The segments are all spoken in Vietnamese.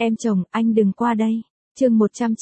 Em chồng, anh đừng qua đây. Chương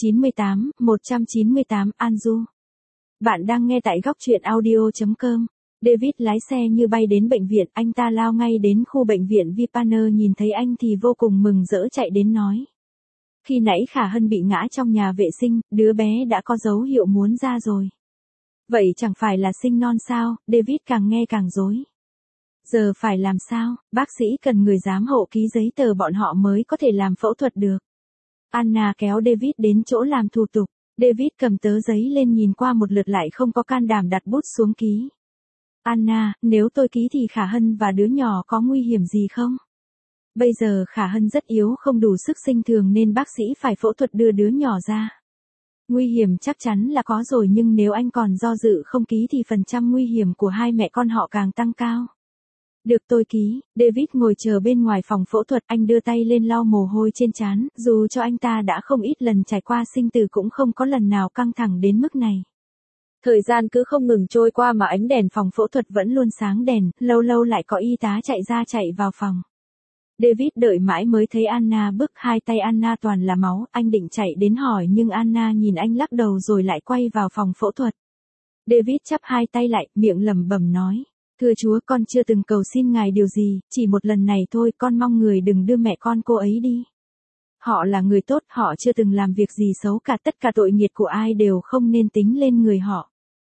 198, An Du. Bạn đang nghe tại góc truyện audio.com. David lái xe như bay đến bệnh viện, anh ta lao ngay đến khu bệnh viện Vipaner, nhìn thấy anh thì vô cùng mừng rỡ chạy đến nói. Khi nãy Khả Hân bị ngã trong nhà vệ sinh, đứa bé đã có dấu hiệu muốn ra rồi. Vậy chẳng phải là sinh non sao? David càng nghe càng rối. Giờ phải làm sao? Bác sĩ cần người giám hộ ký giấy tờ bọn họ mới có thể làm phẫu thuật được. Anna kéo David đến chỗ làm thủ tục. David cầm tờ giấy lên nhìn qua một lượt lại không có can đảm đặt bút xuống ký. Anna, nếu tôi ký thì Khả Hân và đứa nhỏ có nguy hiểm gì không? Bây giờ Khả Hân rất yếu, không đủ sức sinh thường nên bác sĩ phải phẫu thuật đưa đứa nhỏ ra. Nguy hiểm chắc chắn là có rồi, nhưng nếu anh còn do dự không ký thì phần trăm nguy hiểm của hai mẹ con họ càng tăng cao. Được, tôi ký. David ngồi chờ bên ngoài phòng phẫu thuật, anh đưa tay lên lau mồ hôi trên trán, dù cho anh ta đã không ít lần trải qua sinh tử cũng không có lần nào căng thẳng đến mức này. Thời gian cứ không ngừng trôi qua mà ánh đèn phòng phẫu thuật vẫn luôn sáng đèn, lâu lâu lại có y tá chạy ra chạy vào phòng. David đợi mãi mới thấy Anna bước, hai tay Anna toàn là máu, anh định chạy đến hỏi nhưng Anna nhìn anh lắc đầu rồi lại quay vào phòng phẫu thuật. David chắp hai tay lại, miệng lẩm bẩm nói. Thưa Chúa, con chưa từng cầu xin Ngài điều gì, chỉ một lần này thôi, con mong Người đừng đưa mẹ con cô ấy đi. Họ là người tốt, họ chưa từng làm việc gì xấu cả, tất cả tội nghiệp của ai đều không nên tính lên người họ.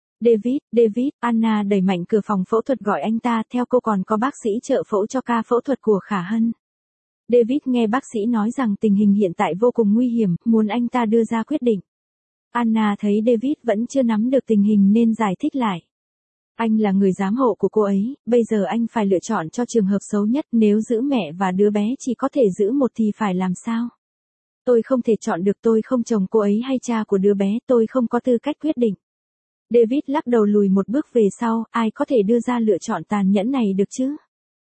David, Anna đẩy mạnh cửa phòng phẫu thuật gọi anh ta, theo cô còn có bác sĩ trợ phẫu cho ca phẫu thuật của Khả Hân. David nghe bác sĩ nói rằng tình hình hiện tại vô cùng nguy hiểm, muốn anh ta đưa ra quyết định. Anna thấy David vẫn chưa nắm được tình hình nên giải thích lại. Anh là người giám hộ của cô ấy, bây giờ anh phải lựa chọn cho trường hợp xấu nhất, nếu giữ mẹ và đứa bé chỉ có thể giữ một thì phải làm sao? Tôi không thể chọn được, tôi không chồng cô ấy hay cha của đứa bé, tôi không có tư cách quyết định. David lắc đầu lùi một bước về sau, ai có thể đưa ra lựa chọn tàn nhẫn này được chứ?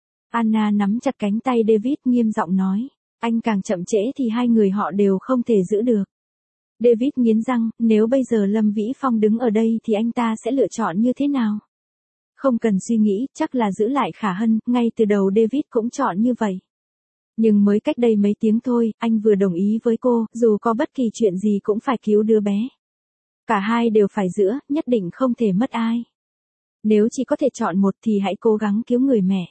Anna nắm chặt cánh tay David nghiêm giọng nói, anh càng chậm trễ thì hai người họ đều không thể giữ được. David nghiến răng, nếu bây giờ Lâm Vĩ Phong đứng ở đây thì anh ta sẽ lựa chọn như thế nào? Không cần suy nghĩ, chắc là giữ lại Khả Hân, ngay từ đầu David cũng chọn như vậy. Nhưng mới cách đây mấy tiếng thôi, anh vừa đồng ý với cô, dù có bất kỳ chuyện gì cũng phải cứu đứa bé. Cả hai đều phải giữ, nhất định không thể mất ai. Nếu chỉ có thể chọn một thì hãy cố gắng cứu người mẹ.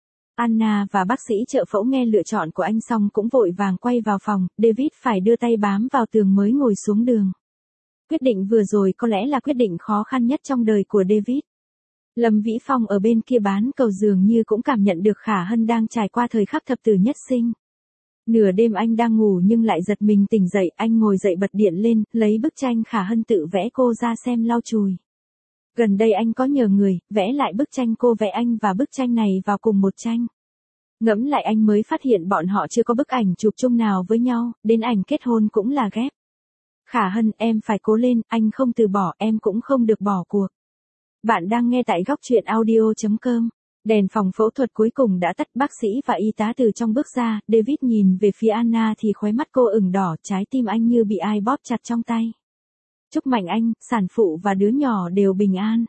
Anna và bác sĩ trợ phẫu nghe lựa chọn của anh xong cũng vội vàng quay vào phòng, David phải đưa tay bám vào tường mới ngồi xuống đường. Quyết định vừa rồi có lẽ là quyết định khó khăn nhất trong đời của David. Lâm Vĩ Phong ở bên kia bán cầu dường như cũng cảm nhận được Khả Hân đang trải qua thời khắc thập tử nhất sinh. Nửa đêm anh đang ngủ nhưng lại giật mình tỉnh dậy, anh ngồi dậy bật điện lên, lấy bức tranh Khả Hân tự vẽ cô ra xem lau chùi. Gần đây anh có nhờ người, vẽ lại bức tranh cô vẽ anh và bức tranh này vào cùng một tranh. Ngẫm lại anh mới phát hiện bọn họ chưa có bức ảnh chụp chung nào với nhau, đến ảnh kết hôn cũng là ghép. Khả Hân, em phải cố lên, anh không từ bỏ, em cũng không được bỏ cuộc. Bạn đang nghe tại góc truyện audio.com. Đèn phòng phẫu thuật cuối cùng đã tắt, bác sĩ và y tá từ trong bước ra, David nhìn về phía Anna thì khóe mắt cô ửng đỏ, trái tim anh như bị ai bóp chặt trong tay. Chúc mừng anh, sản phụ và đứa nhỏ đều bình an.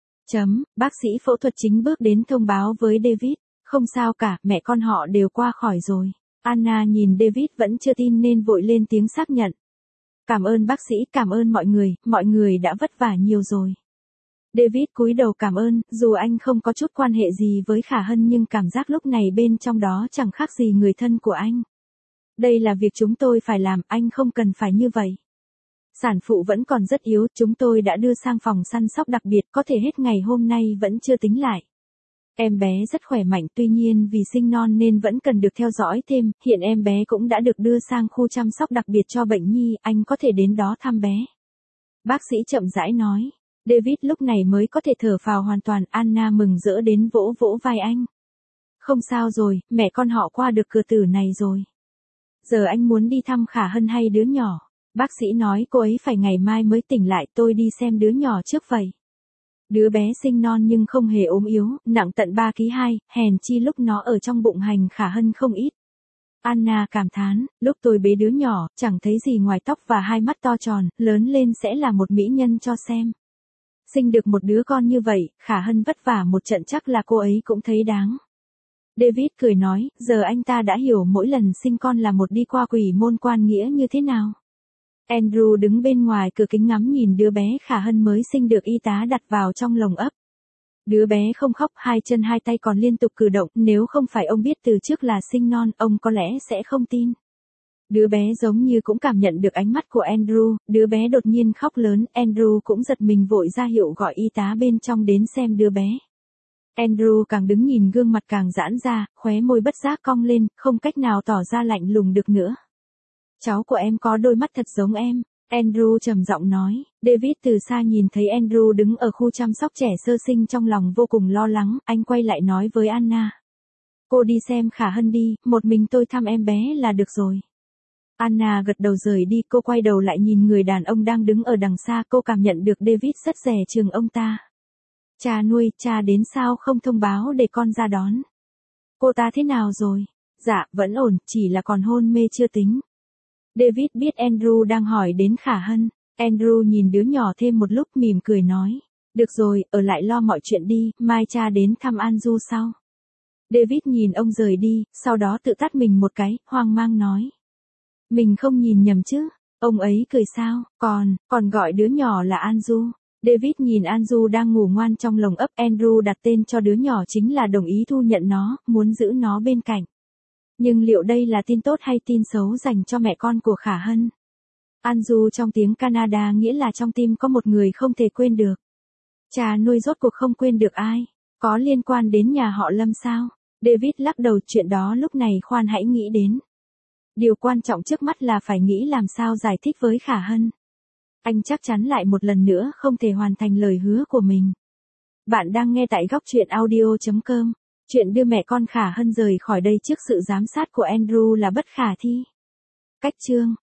Bác sĩ phẫu thuật chính bước đến thông báo với David, không sao cả, mẹ con họ đều qua khỏi rồi. Anna nhìn David vẫn chưa tin nên vội lên tiếng xác nhận. Cảm ơn bác sĩ, cảm ơn mọi người đã vất vả nhiều rồi. David cúi đầu cảm ơn, dù anh không có chút quan hệ gì với Khả Hân nhưng cảm giác lúc này bên trong đó chẳng khác gì người thân của anh. Đây là việc chúng tôi phải làm, anh không cần phải như vậy. Sản phụ vẫn còn rất yếu, chúng tôi đã đưa sang phòng săn sóc đặc biệt, có thể hết ngày hôm nay vẫn chưa tính lại. Em bé rất khỏe mạnh, tuy nhiên vì sinh non nên vẫn cần được theo dõi thêm, hiện em bé cũng đã được đưa sang khu chăm sóc đặc biệt cho bệnh nhi, anh có thể đến đó thăm bé. Bác sĩ chậm rãi nói. David lúc này mới có thể thở phào hoàn toàn, Anna mừng rỡ đến vỗ vỗ vai anh. Không sao rồi, mẹ con họ qua được cửa tử này rồi. Giờ anh muốn đi thăm Khả Hân hay đứa nhỏ? Bác sĩ nói cô ấy phải ngày mai mới tỉnh lại, tôi đi xem đứa nhỏ trước vậy. Đứa bé sinh non nhưng không hề ốm yếu, nặng tận 3,2 kg, hèn chi lúc nó ở trong bụng hành Khả Hân không ít. Anna cảm thán, lúc tôi bế đứa nhỏ, chẳng thấy gì ngoài tóc và hai mắt to tròn, lớn lên sẽ là một mỹ nhân cho xem. Sinh được một đứa con như vậy, Khả Hân vất vả một trận chắc là cô ấy cũng thấy đáng. David cười nói, giờ anh ta đã hiểu mỗi lần sinh con là một đi qua quỷ môn quan nghĩa như thế nào. Andrew đứng bên ngoài cửa kính ngắm nhìn đứa bé Khả Hân mới sinh được y tá đặt vào trong lồng ấp. Đứa bé không khóc, hai chân hai tay còn liên tục cử động, nếu không phải ông biết từ trước là sinh non, ông có lẽ sẽ không tin. Đứa bé giống như cũng cảm nhận được ánh mắt của Andrew, đứa bé đột nhiên khóc lớn, Andrew cũng giật mình vội ra hiệu gọi y tá bên trong đến xem đứa bé. Andrew càng đứng nhìn gương mặt càng giãn ra, khóe môi bất giác cong lên, không cách nào tỏ ra lạnh lùng được nữa. Cháu của em có đôi mắt thật giống em, Andrew trầm giọng nói. David từ xa nhìn thấy Andrew đứng ở khu chăm sóc trẻ sơ sinh trong lòng vô cùng lo lắng, anh quay lại nói với Anna. Cô đi xem Khả Hân đi, một mình tôi thăm em bé là được rồi. Anna gật đầu rời đi, cô quay đầu lại nhìn người đàn ông đang đứng ở đằng xa, cô cảm nhận được David rất dè chừng ông ta. Cha nuôi, cha đến sao không thông báo để con ra đón. Cô ta thế nào rồi? Dạ, vẫn ổn, chỉ là còn hôn mê chưa tính. David biết Andrew đang hỏi đến Khả Hân. Andrew nhìn đứa nhỏ thêm một lúc mỉm cười nói. Được rồi, ở lại lo mọi chuyện đi, mai cha đến thăm Anju sau. David nhìn ông rời đi, sau đó tự tát mình một cái, hoang mang nói. Mình không nhìn nhầm chứ, ông ấy cười sao, còn gọi đứa nhỏ là Anju. David nhìn Anju đang ngủ ngoan trong lồng ấp, Andrew đặt tên cho đứa nhỏ chính là đồng ý thu nhận nó, muốn giữ nó bên cạnh. Nhưng liệu đây là tin tốt hay tin xấu dành cho mẹ con của Khả Hân? Anju trong tiếng Canada nghĩa là trong tim có một người không thể quên được. Cha nuôi rốt cuộc không quên được ai? Có liên quan đến nhà họ Lâm sao? David lắc đầu, chuyện đó lúc này khoan hãy nghĩ đến. Điều quan trọng trước mắt là phải nghĩ làm sao giải thích với Khả Hân. Anh chắc chắn lại một lần nữa không thể hoàn thành lời hứa của mình. Bạn đang nghe tại góc truyện audio.com. Chuyện đưa mẹ con Khả Hân rời khỏi đây trước sự giám sát của Andrew là bất khả thi. Cách chương